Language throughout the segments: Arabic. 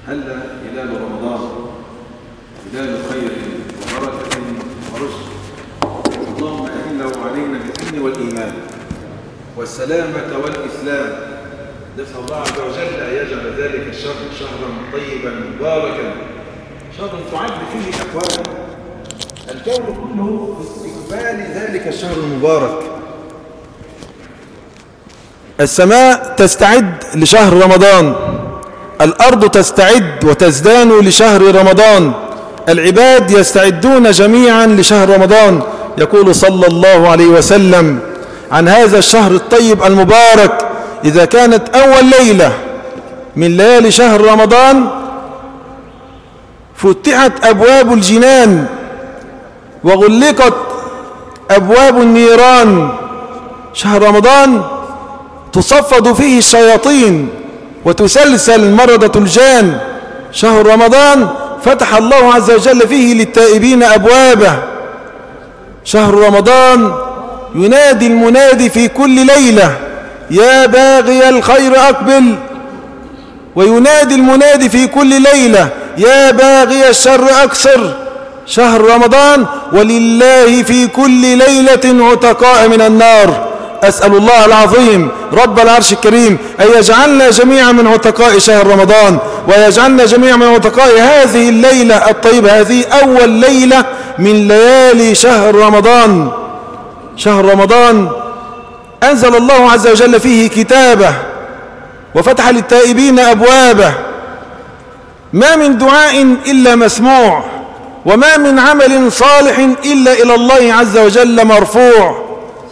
هل هلال رمضان هلال خير وبركة ورشد، اللهم أهله علينا بالأمن والإيمان والسلامة والإسلام. نسأل الله عز وجل أن يجعل ذلك الشهر شهرا طيبا مباركا، شهر تعد فيه أكوان الكون كله باستقبال ذلك الشهر المبارك. السماء تستعد لشهر رمضان، الأرض تستعد وتزدان لشهر رمضان، العباد يستعدون جميعا لشهر رمضان. يقول صلى الله عليه وسلم عن هذا الشهر الطيب المبارك: إذا كانت أول ليلة من ليالي شهر رمضان فتحت أبواب الجنان وغلقت أبواب النيران. شهر رمضان تصفد فيه الشياطين وتسلسل مرضة الجان. شهر رمضان فتح الله عز وجل فيه للتائبين أبوابه. شهر رمضان ينادي المنادي في كل ليلة: يا باغي الخير أقبل، وينادي المنادي في كل ليلة: يا باغي الشر أقصر. شهر رمضان ولله في كل ليلة عتقاء من النار. أسأل الله العظيم رب العرش الكريم أن يجعلنا جميعا من عتقاء شهر رمضان، ويجعلنا جميعا من عتقاء هذه الليلة الطيبة. هذه أول ليلة من ليالي شهر رمضان. شهر رمضان أنزل الله عز وجل فيه كتابه وفتح للتائبين أبوابه. ما من دعاء إلا مسموع، وما من عمل صالح إلا إلى الله عز وجل مرفوع.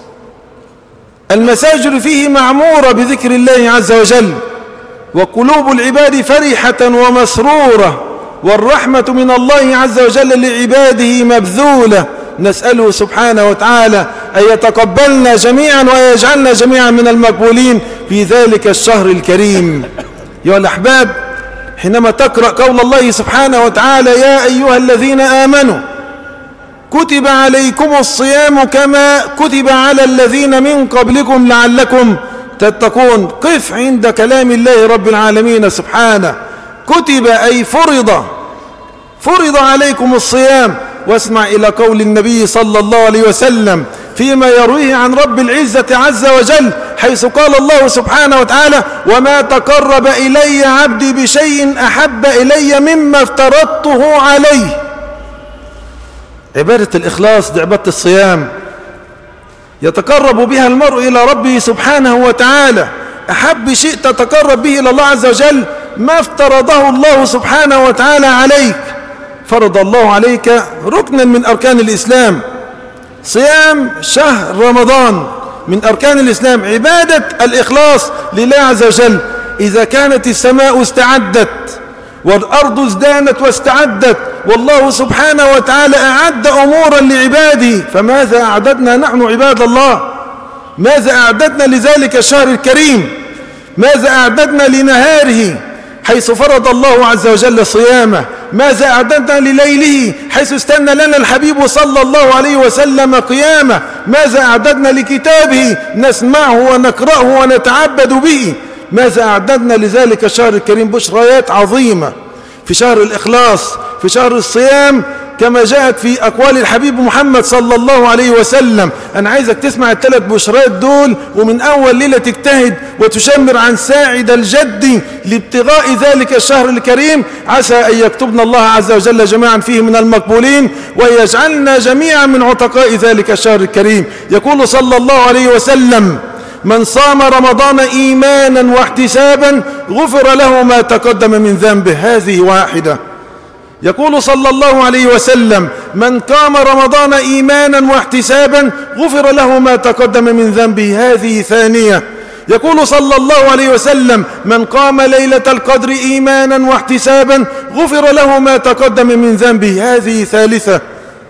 المساجد فيه معمورة بذكر الله عز وجل، وقلوب العباد فرحة ومسرورة، والرحمة من الله عز وجل لعباده مبذولة. نسأله سبحانه وتعالى أن يتقبلنا جميعا ويجعلنا جميعا من المقبولين في ذلك الشهر الكريم. أيها الأحباب، حينما تقرأ قول الله سبحانه وتعالى: يا أيها الذين آمنوا كتب عليكم الصيام كما كتب على الذين من قبلكم لعلكم تتقون، قف عند كلام الله رب العالمين سبحانه. كتب أي فرض عليكم الصيام. واسمع إلى قول النبي صلى الله عليه وسلم فيما يرويه عن رب العزة عز وجل، حيث قال الله سبحانه وتعالى: وما تقرب إلي عبدي بشيء أحب إلي مما افترضته عليه. عبادة الإخلاص دي عبادة الصيام، يتقرب بها المرء إلى ربه سبحانه وتعالى. أحب شيء تتقرب به إلى الله عز وجل ما افترضه الله سبحانه وتعالى عليك. فرض الله عليك ركنا من أركان الإسلام. صيام شهر رمضان من أركان الإسلام عبادة الإخلاص لله عز وجل. إذا كانت السماء استعدت والأرض ازدانت واستعدت، والله سبحانه وتعالى أعد أمورا لعباده، فماذا أعددنا نحن عباد الله؟ ماذا أعددنا لذلك الشهر الكريم؟ ماذا أعددنا لنهاره حيث فرض الله عز وجل صيامه؟ ماذا أعددنا لليله حيث استنى لنا الحبيب صلى الله عليه وسلم قيامه؟ ماذا أعددنا لكتابه نسمعه ونقرأه ونتعبد به؟ ماذا أعددنا لذلك الشهر الكريم؟ بشريات عظيمة في شهر الإخلاص، في شهر الصيام، كما جاءت في أقوال الحبيب محمد صلى الله عليه وسلم. أنا عايزك تسمع الثلاث بشريات دول، ومن أول ليلة تجتهد وتشمر عن ساعد الجد لابتغاء ذلك الشهر الكريم. عسى أن يكتبنا الله عز وجل جميعا فيه من المقبولين، ويجعلنا جميعا من عتقاء ذلك الشهر الكريم. يقول صلى الله عليه وسلم: من صام رمضان إيمانا واحتسابا غفر له ما تقدم من ذنبه. هذه واحدة. يقول صلى الله عليه وسلم: من قام رمضان إيمانا واحتسابا غفر له ما تقدم من ذنبه. هذه ثانية. يقول صلى الله عليه وسلم: من قام ليلة القدر إيمانا واحتسابا غفر له ما تقدم من ذنبه. هذه ثالثة.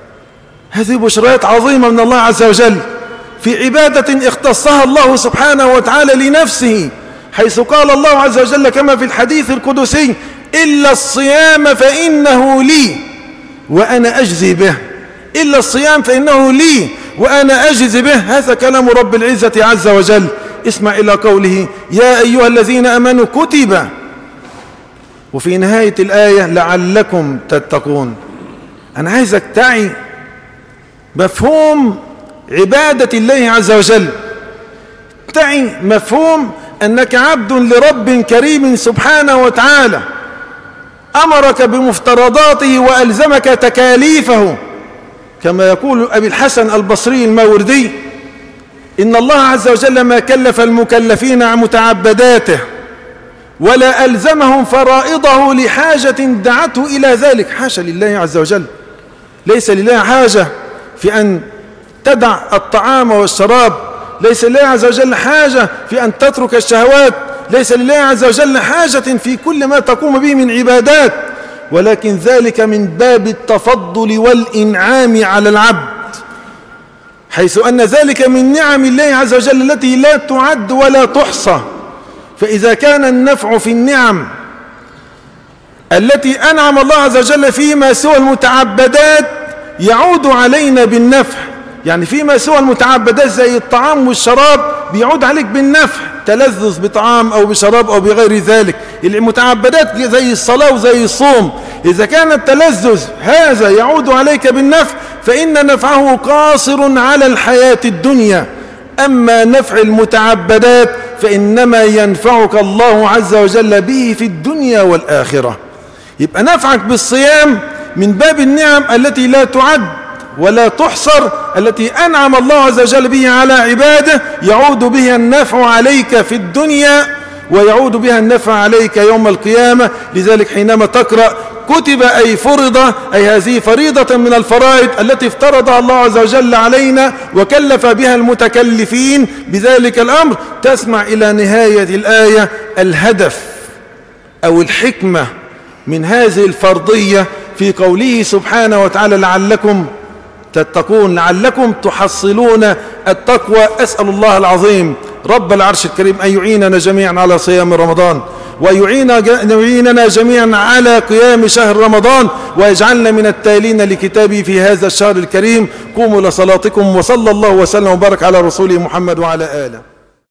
هذه بشريات عظيمة من الله عز وجل في عبادة اختصها الله سبحانه وتعالى لنفسه، حيث قال الله عز وجل كما في الحديث القدسي: إلا الصيام فإنه لي وأنا أجزي به. إلا الصيام فإنه لي وأنا أجزي به. هذا كلام رب العزة عز وجل. اسمع إلى قوله: يا أيها الذين آمنوا كتب وفي نهاية الآية لعلكم تتقون. أنا عايزك تعي مفهوم عبادة الله عز وجل، تعي مفهوم أنك عبد لرب كريم سبحانه وتعالى أمرك بمفترضاته وألزمك تكاليفه، كما يقول أبي الحسن البصري الماوردي: إن الله عز وجل ما كلف المكلفين عن متعبداته ولا ألزمهم فرائضه لحاجة دعته إلى ذلك. حاشا لله عز وجل، ليس لله حاجة في أن تدع الطعام والشراب، ليس لله عز وجل حاجة في أن تترك الشهوات، ليس لله عز وجل حاجة في كل ما تقوم به من عبادات، ولكن ذلك من باب التفضل والإنعام على العبد، حيث أن ذلك من نعم الله عز وجل التي لا تعد ولا تحصى. فإذا كان النفع في النعم التي أنعم الله عز وجل فيما سوى المتعبدات يعود علينا بالنفع، يعني فيما سوى المتعبدات زي الطعام والشراب بيعود عليك بالنفع، تلذذ بطعام أو بشراب أو بغير ذلك. المتعبدات زي الصلاة وزي الصوم، إذا كان التلذذ هذا يعود عليك بالنفع فإن نفعه قاصر على الحياة الدنيا، أما نفع المتعبدات فإنما ينفعك الله عز وجل به في الدنيا والآخرة. يبقى نفعك بالصيام من باب النعم التي لا تعد ولا تحصر، التي أنعم الله عز وجل به على عباده، يعود بها النفع عليك في الدنيا ويعود بها النفع عليك يوم القيامة. لذلك حينما تقرأ كتب أي فرض، أي هذه فريضة من الفرائض التي افترضها الله عز وجل علينا وكلف بها المتكلفين بذلك الأمر، تسمع إلى نهاية الآية الهدف أو الحكمة من هذه الفرضية في قوله سبحانه وتعالى لعلكم تتقون، لعلكم تحصلون التقوى. أسأل الله العظيم رب العرش الكريم أن يعيننا جميعا على صيام رمضان، ويعيننا جميعا على قيام شهر رمضان، ويجعلنا من التالين لكتابه في هذا الشهر الكريم. قوموا لصلاتكم، وصلى الله وسلم وبارك على رسوله محمد وعلى آله.